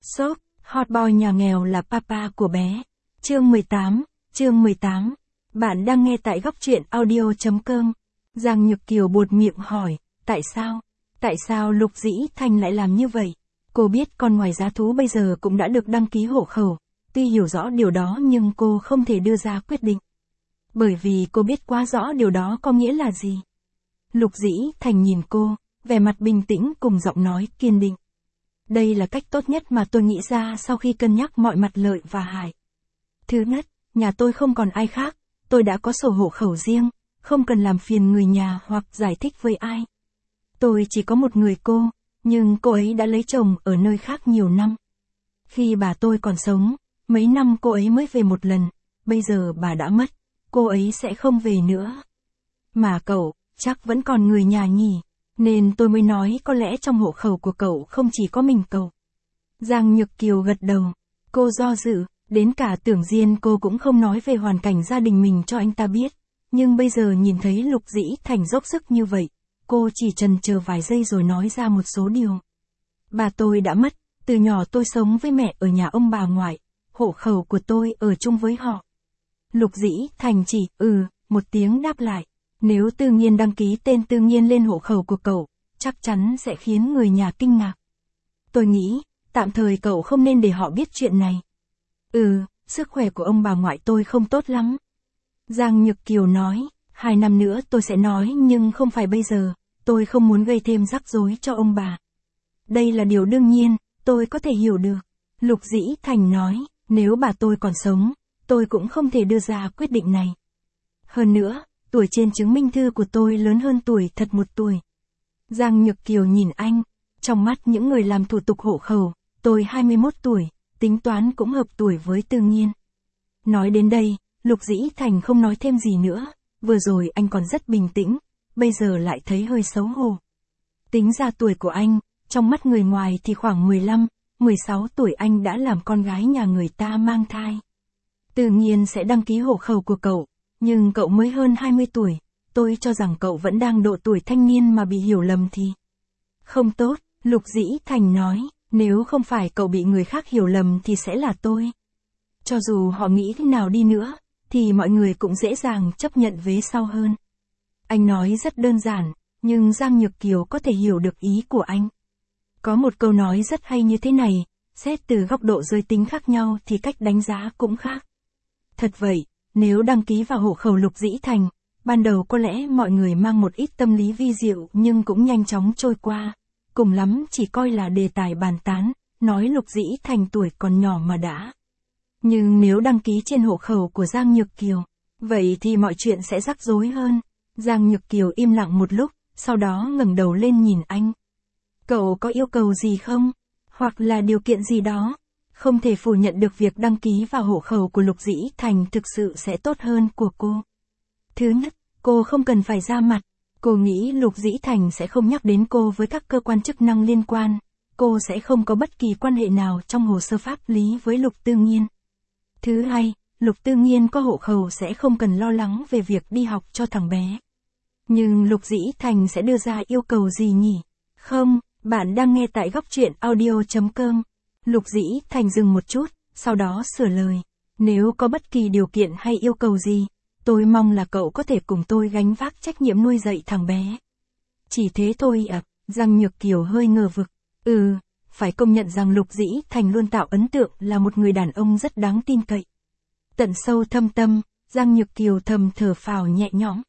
Shop, hot boy nhà nghèo là papa của bé. Chương 18. Bạn đang nghe tại góc truyện audio.com. Giang Nhược Kiều buột miệng hỏi, tại sao? Tại sao Lục Dĩ Thành lại làm như vậy? Cô biết con ngoài giá thú bây giờ cũng đã được đăng ký hộ khẩu. Tuy hiểu rõ điều đó nhưng cô không thể đưa ra quyết định. Bởi vì cô biết quá rõ điều đó có nghĩa là gì. Lục Dĩ Thành nhìn cô, vẻ mặt bình tĩnh cùng giọng nói kiên định. Đây là cách tốt nhất mà tôi nghĩ ra sau khi cân nhắc mọi mặt lợi và hại. Thứ nhất, nhà tôi không còn ai khác, tôi đã có sổ hộ khẩu riêng, không cần làm phiền người nhà hoặc giải thích với ai. Tôi chỉ có một người cô, nhưng cô ấy đã lấy chồng ở nơi khác nhiều năm. Khi bà tôi còn sống, mấy năm cô ấy mới về một lần, bây giờ bà đã mất, cô ấy sẽ không về nữa. Mà cậu, chắc vẫn còn người nhà nhỉ, nên tôi mới nói có lẽ trong hộ khẩu của cậu không chỉ có mình cậu. Giang Nhược Kiều gật đầu, cô do dự, đến cả Tưởng Diên cô cũng không nói về hoàn cảnh gia đình mình cho anh ta biết, nhưng bây giờ nhìn thấy Lục Dĩ Thành dốc sức như vậy, cô chỉ chần chờ vài giây rồi nói ra một số điều. Bà tôi đã mất, từ nhỏ tôi sống với mẹ ở nhà ông bà ngoại, hộ khẩu của tôi ở chung với họ. Lục Dĩ Thành chỉ một tiếng đáp lại. Nếu Tư Nghiên đăng ký tên Tư Nghiên lên hộ khẩu của cậu, chắc chắn sẽ khiến người nhà kinh ngạc. Tôi nghĩ, tạm thời cậu không nên để họ biết chuyện này. Sức khỏe của ông bà ngoại tôi không tốt lắm. Giang Nhược Kiều nói, 2 năm nữa tôi sẽ nói nhưng không phải bây giờ, tôi không muốn gây thêm rắc rối cho ông bà. Đây là điều đương nhiên, tôi có thể hiểu được. Lục Dĩ Thành nói, nếu bà tôi còn sống, tôi cũng không thể đưa ra quyết định này. Hơn nữa, tuổi trên chứng minh thư của tôi lớn hơn tuổi thật 1 tuổi. Giang Nhược Kiều nhìn anh, trong mắt những người làm thủ tục hộ khẩu, tôi 21 tuổi, tính toán cũng hợp tuổi với Tư Nghiên. Nói đến đây, Lục Dĩ Thành không nói thêm gì nữa, vừa rồi anh còn rất bình tĩnh, bây giờ lại thấy hơi xấu hổ. Tính ra tuổi của anh, trong mắt người ngoài thì khoảng 15, 16 tuổi anh đã làm con gái nhà người ta mang thai. Tự nhiên sẽ đăng ký hộ khẩu của cậu. Nhưng cậu mới hơn 20 tuổi, tôi cho rằng cậu vẫn đang độ tuổi thanh niên mà bị hiểu lầm thì không tốt, Lục Dĩ Thành nói, nếu không phải cậu bị người khác hiểu lầm thì sẽ là tôi. Cho dù họ nghĩ thế nào đi nữa, thì mọi người cũng dễ dàng chấp nhận vế sau hơn. Anh nói rất đơn giản, nhưng Giang Nhược Kiều có thể hiểu được ý của anh. Có một câu nói rất hay như thế này, xét từ góc độ giới tính khác nhau thì cách đánh giá cũng khác. Thật vậy. Nếu đăng ký vào hộ khẩu Lục Dĩ Thành, ban đầu có lẽ mọi người mang một ít tâm lý vi diệu nhưng cũng nhanh chóng trôi qua. Cùng lắm chỉ coi là đề tài bàn tán, nói Lục Dĩ Thành tuổi còn nhỏ mà đã. Nhưng nếu đăng ký trên hộ khẩu của Giang Nhược Kiều, vậy thì mọi chuyện sẽ rắc rối hơn. Giang Nhược Kiều im lặng một lúc, sau đó ngẩng đầu lên nhìn anh. Cậu có yêu cầu gì không? Hoặc là điều kiện gì đó? Không thể phủ nhận được việc đăng ký vào hộ khẩu của Lục Dĩ Thành thực sự sẽ tốt hơn của cô. Thứ nhất, cô không cần phải ra mặt. Cô nghĩ Lục Dĩ Thành sẽ không nhắc đến cô với các cơ quan chức năng liên quan. Cô sẽ không có bất kỳ quan hệ nào trong hồ sơ pháp lý với Lục Tư Nghiên. Thứ hai, Lục Tư Nghiên có hộ khẩu sẽ không cần lo lắng về việc đi học cho thằng bé. Nhưng Lục Dĩ Thành sẽ đưa ra yêu cầu gì nhỉ? Không, bạn đang nghe tại góc truyện audio.com. Lục Dĩ Thành dừng một chút, sau đó sửa lời. Nếu có bất kỳ điều kiện hay yêu cầu gì, tôi mong là cậu có thể cùng tôi gánh vác trách nhiệm nuôi dạy thằng bé. Chỉ thế thôi ạ, Giang Nhược Kiều hơi ngờ vực. Phải công nhận rằng Lục Dĩ Thành luôn tạo ấn tượng là một người đàn ông rất đáng tin cậy. Tận sâu thâm tâm, Giang Nhược Kiều thầm thở phào nhẹ nhõm.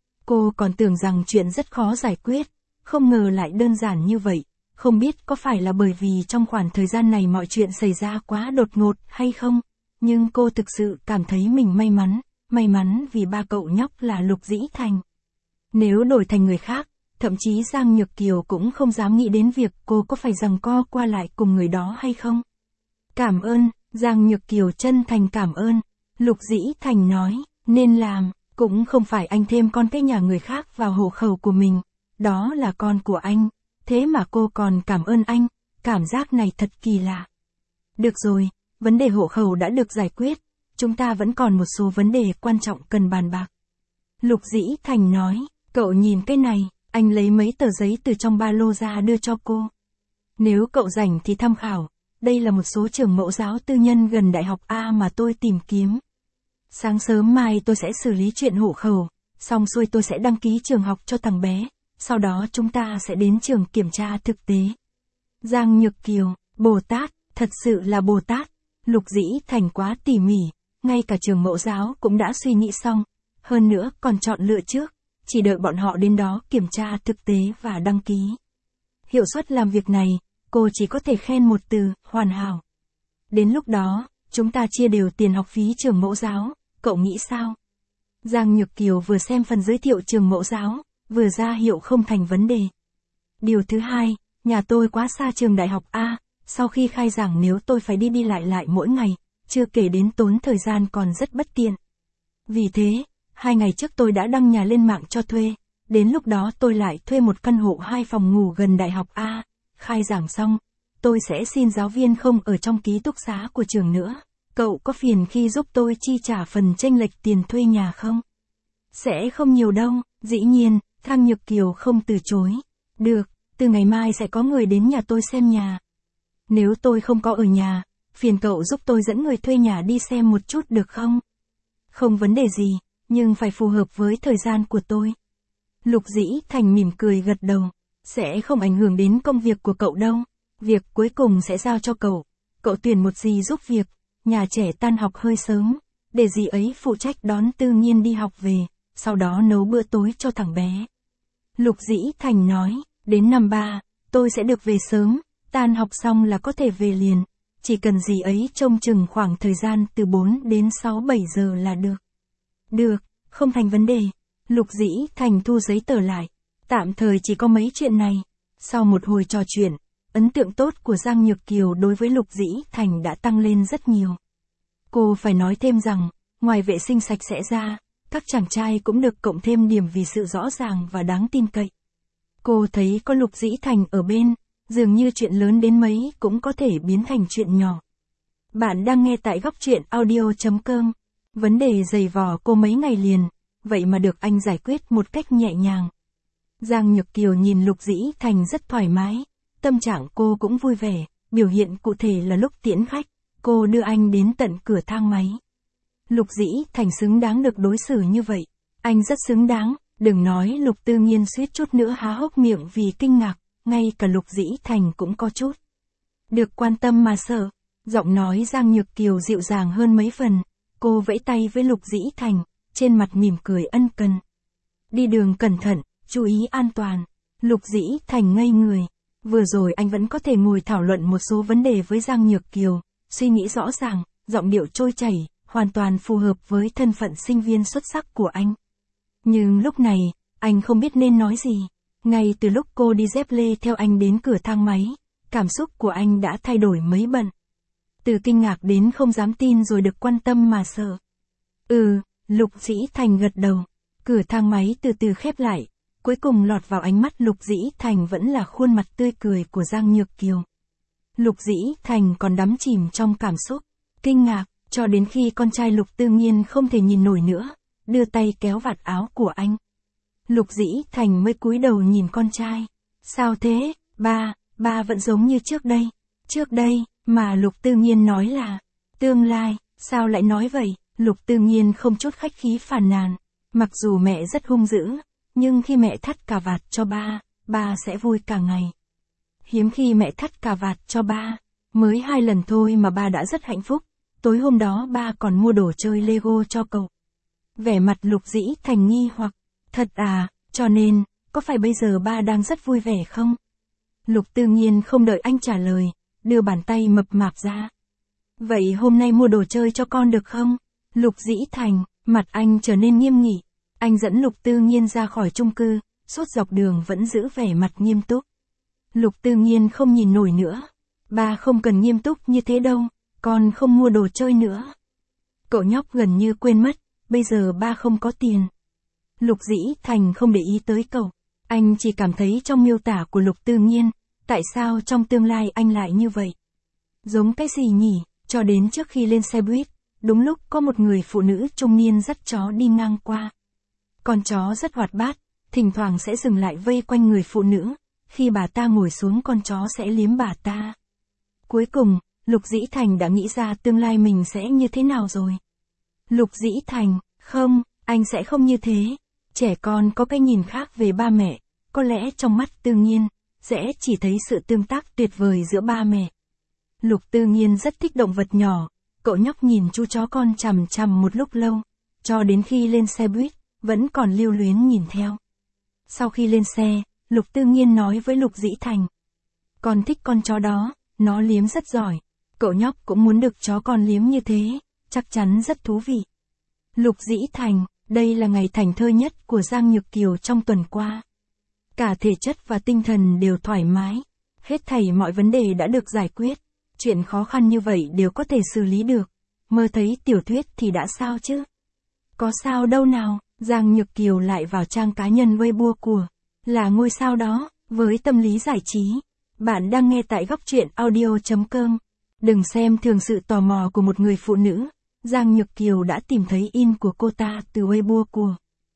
Cô còn tưởng rằng chuyện rất khó giải quyết, không ngờ lại đơn giản như vậy. Không biết có phải là bởi vì trong khoảng thời gian này mọi chuyện xảy ra quá đột ngột hay không, nhưng cô thực sự cảm thấy mình may mắn vì ba cậu nhóc là Lục Dĩ Thành. Nếu đổi thành người khác, thậm chí Giang Nhược Kiều cũng không dám nghĩ đến việc cô có phải giằng co qua lại cùng người đó hay không. Cảm ơn, Giang Nhược Kiều chân thành cảm ơn. Lục Dĩ Thành nói, nên làm, cũng không phải anh thêm con cái nhà người khác vào hộ khẩu của mình, đó là con của anh. Thế mà cô còn cảm ơn anh, cảm giác này thật kỳ lạ. Được rồi, vấn đề hộ khẩu đã được giải quyết, chúng ta vẫn còn một số vấn đề quan trọng cần bàn bạc. Lục Dĩ Thành nói, cậu nhìn cái này, anh lấy mấy tờ giấy từ trong ba lô ra đưa cho cô. Nếu cậu rảnh thì tham khảo, đây là một số trường mẫu giáo tư nhân gần Đại học A mà tôi tìm kiếm. Sáng sớm mai tôi sẽ xử lý chuyện hộ khẩu, xong xuôi tôi sẽ đăng ký trường học cho thằng bé, sau đó chúng ta sẽ đến trường kiểm tra thực tế. Giang Nhược Kiều, Bồ Tát, thật sự là Bồ Tát. Lục Dĩ Thành quá tỉ mỉ, ngay cả trường mẫu giáo cũng đã suy nghĩ xong, hơn nữa còn chọn lựa trước, chỉ đợi bọn họ đến đó kiểm tra thực tế và đăng ký. Hiệu suất làm việc này, cô chỉ có thể khen một từ, hoàn hảo. Đến lúc đó, chúng ta chia đều tiền học phí trường mẫu giáo, cậu nghĩ sao? Giang Nhược Kiều vừa xem phần giới thiệu trường mẫu giáo, vừa ra hiệu không thành vấn đề. Điều thứ hai, nhà tôi quá xa trường Đại học A, sau khi khai giảng nếu tôi phải đi lại mỗi ngày, chưa kể đến tốn thời gian còn rất bất tiện. Vì thế, 2 ngày trước tôi đã đăng nhà lên mạng cho thuê, đến lúc đó tôi lại thuê một căn hộ 2 phòng ngủ gần Đại học A, khai giảng xong, tôi sẽ xin giáo viên không ở trong ký túc xá của trường nữa. Cậu có phiền khi giúp tôi chi trả phần chênh lệch tiền thuê nhà không? Sẽ không nhiều đâu, dĩ nhiên, Giang Nhược Kiều không từ chối. Được, từ ngày mai sẽ có người đến nhà tôi xem nhà. Nếu tôi không có ở nhà, phiền cậu giúp tôi dẫn người thuê nhà đi xem một chút được không? Không vấn đề gì, nhưng phải phù hợp với thời gian của tôi. Lục Dĩ Thành mỉm cười gật đầu. Sẽ không ảnh hưởng đến công việc của cậu đâu. Việc cuối cùng sẽ giao cho cậu. Cậu tuyển một dì giúp việc. Nhà trẻ tan học hơi sớm, để dì ấy phụ trách đón Tư Nhiên đi học về, sau đó nấu bữa tối cho thằng bé. Lục Dĩ Thành nói, đến năm 3, tôi sẽ được về sớm, tan học xong là có thể về liền, chỉ cần dì ấy trông chừng khoảng thời gian từ 4 đến 6-7 giờ là được. Được, không thành vấn đề. Lục Dĩ Thành thu giấy tờ lại, tạm thời chỉ có mấy chuyện này. Sau một hồi trò chuyện, ấn tượng tốt của Giang Nhược Kiều đối với Lục Dĩ Thành đã tăng lên rất nhiều. Cô phải nói thêm rằng, ngoài vệ sinh sạch sẽ ra, các chàng trai cũng được cộng thêm điểm vì sự rõ ràng và đáng tin cậy. Cô thấy có Lục Dĩ Thành ở bên, dường như chuyện lớn đến mấy cũng có thể biến thành chuyện nhỏ. Bạn đang nghe tại góc truyện audio.com. Vấn đề dày vò cô mấy ngày liền, vậy mà được anh giải quyết một cách nhẹ nhàng. Giang Nhược Kiều nhìn Lục Dĩ Thành rất thoải mái. Tâm trạng cô cũng vui vẻ, biểu hiện cụ thể là lúc tiễn khách, cô đưa anh đến tận cửa thang máy. Lục Dĩ Thành xứng đáng được đối xử như vậy. Anh rất xứng đáng, đừng nói Lục Tư Nhiên suýt chút nữa há hốc miệng vì kinh ngạc, ngay cả Lục Dĩ Thành cũng có chút. Được quan tâm mà sợ, giọng nói Giang Nhược Kiều dịu dàng hơn mấy phần, cô vẫy tay với Lục Dĩ Thành, trên mặt mỉm cười ân cần. Đi đường cẩn thận, chú ý an toàn. Lục Dĩ Thành ngây người. Vừa rồi anh vẫn có thể ngồi thảo luận một số vấn đề với Giang Nhược Kiều, suy nghĩ rõ ràng, giọng điệu trôi chảy, hoàn toàn phù hợp với thân phận sinh viên xuất sắc của anh. Nhưng lúc này, anh không biết nên nói gì. Ngay từ lúc cô đi dép lê theo anh đến cửa thang máy, cảm xúc của anh đã thay đổi mấy bận. Từ kinh ngạc đến không dám tin rồi được quan tâm mà sợ. Lục Dĩ Thành gật đầu. Cửa thang máy từ từ khép lại. Cuối cùng lọt vào ánh mắt Lục Dĩ Thành vẫn là khuôn mặt tươi cười của Giang Nhược Kiều. Lục Dĩ Thành còn đắm chìm trong cảm xúc, kinh ngạc, cho đến khi con trai Lục Tư Nhiên không thể nhìn nổi nữa, đưa tay kéo vạt áo của anh. Lục Dĩ Thành mới cúi đầu nhìn con trai. Sao thế, ba vẫn giống như trước đây. Trước đây, mà Lục Tư Nhiên nói là, tương lai, sao lại nói vậy? Lục Tư Nhiên không chút khách khí phàn nàn, mặc dù mẹ rất hung dữ. Nhưng khi mẹ thắt cà vạt cho ba sẽ vui cả ngày. Hiếm khi mẹ thắt cà vạt cho ba, mới 2 lần thôi mà ba đã rất hạnh phúc. Tối hôm đó ba còn mua đồ chơi Lego cho cậu. Vẻ mặt Lục Dĩ Thành nghi hoặc, thật à, cho nên, có phải bây giờ ba đang rất vui vẻ không? Lục Tư Nhiên không đợi anh trả lời, đưa bàn tay mập mạp ra. Vậy hôm nay mua đồ chơi cho con được không? Lục Dĩ Thành, mặt anh trở nên nghiêm nghị. Anh dẫn Lục Tư Nhiên ra khỏi chung cư, suốt dọc đường vẫn giữ vẻ mặt nghiêm túc. Lục Tư Nhiên không nhìn nổi nữa. Ba không cần nghiêm túc như thế đâu, con không mua đồ chơi nữa. Cậu nhóc gần như quên mất, bây giờ ba không có tiền. Lục Dĩ Thành không để ý tới cậu. Anh chỉ cảm thấy trong miêu tả của Lục Tư Nhiên, tại sao trong tương lai anh lại như vậy? Giống cái gì nhỉ? Cho đến trước khi lên xe buýt, đúng lúc có một người phụ nữ trung niên dắt chó đi ngang qua. Con chó rất hoạt bát, thỉnh thoảng sẽ dừng lại vây quanh người phụ nữ, khi bà ta ngồi xuống con chó sẽ liếm bà ta. Cuối cùng, Lục Dĩ Thành đã nghĩ ra tương lai mình sẽ như thế nào rồi. Lục Dĩ Thành, không, anh sẽ không như thế. Trẻ con có cái nhìn khác về ba mẹ, có lẽ trong mắt Tư Nghiên, sẽ chỉ thấy sự tương tác tuyệt vời giữa ba mẹ. Lục Tư Nghiên rất thích động vật nhỏ, cậu nhóc nhìn chú chó con chằm chằm một lúc lâu, cho đến khi lên xe buýt, vẫn còn lưu luyến nhìn theo. Sau khi lên xe, Lục Tư Nghiên nói với Lục Dĩ Thành. Con thích con chó đó, nó liếm rất giỏi. Cậu nhóc cũng muốn được chó con liếm như thế, chắc chắn rất thú vị. Lục Dĩ Thành, đây là ngày thảnh thơi nhất của Giang Nhược Kiều trong tuần qua. Cả thể chất và tinh thần đều thoải mái. Hết thảy mọi vấn đề đã được giải quyết. Chuyện khó khăn như vậy đều có thể xử lý được. Mơ thấy tiểu thuyết thì đã sao chứ? Có sao đâu nào, Giang Nhược Kiều lại vào trang cá nhân Weibo của là ngôi sao đó, với tâm lý giải trí. Bạn đang nghe tại góc truyện audio.com. Đừng xem thường sự tò mò của một người phụ nữ. Giang Nhược Kiều đã tìm thấy in của cô ta từ Weibo của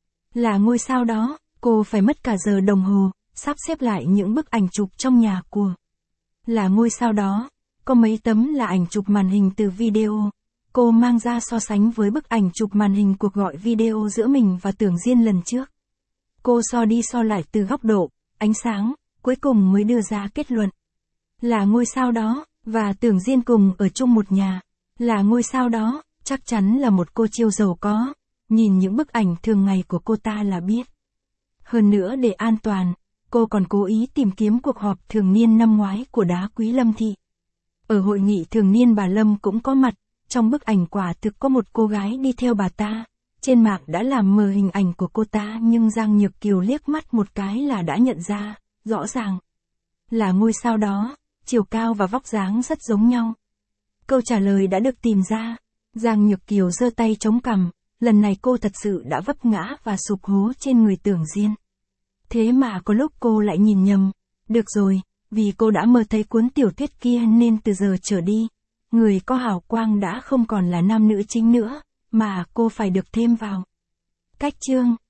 là ngôi sao đó. Cô phải mất cả giờ đồng hồ, sắp xếp lại những bức ảnh chụp trong nhà của là ngôi sao đó. Có mấy tấm là ảnh chụp màn hình từ video. Cô mang ra so sánh với bức ảnh chụp màn hình cuộc gọi video giữa mình và Tưởng Diên lần trước. Cô so đi so lại từ góc độ, ánh sáng, cuối cùng mới đưa ra kết luận. Là ngôi sao đó, và Tưởng Diên cùng ở chung một nhà. Là ngôi sao đó, chắc chắn là một cô chiêu giàu có. Nhìn những bức ảnh thường ngày của cô ta là biết. Hơn nữa để an toàn, cô còn cố ý tìm kiếm cuộc họp thường niên năm ngoái của Đá Quý Lâm Thị. Ở hội nghị thường niên bà Lâm cũng có mặt, trong bức ảnh quả thực có một cô gái đi theo bà ta. Trên mạng đã làm mờ hình ảnh của cô ta nhưng Giang Nhược Kiều liếc mắt một cái là đã nhận ra, rõ ràng. Là ngôi sao đó, chiều cao và vóc dáng rất giống nhau. Câu trả lời đã được tìm ra. Giang Nhược Kiều giơ tay chống cằm, lần này cô thật sự đã vấp ngã và sụp hố trên người Tưởng Diên. Thế mà có lúc cô lại nhìn nhầm. Được rồi, vì cô đã mơ thấy cuốn tiểu thuyết kia nên từ giờ trở đi, người có hào quang đã không còn là nam nữ chính nữa, mà cô phải được thêm vào. Cách chương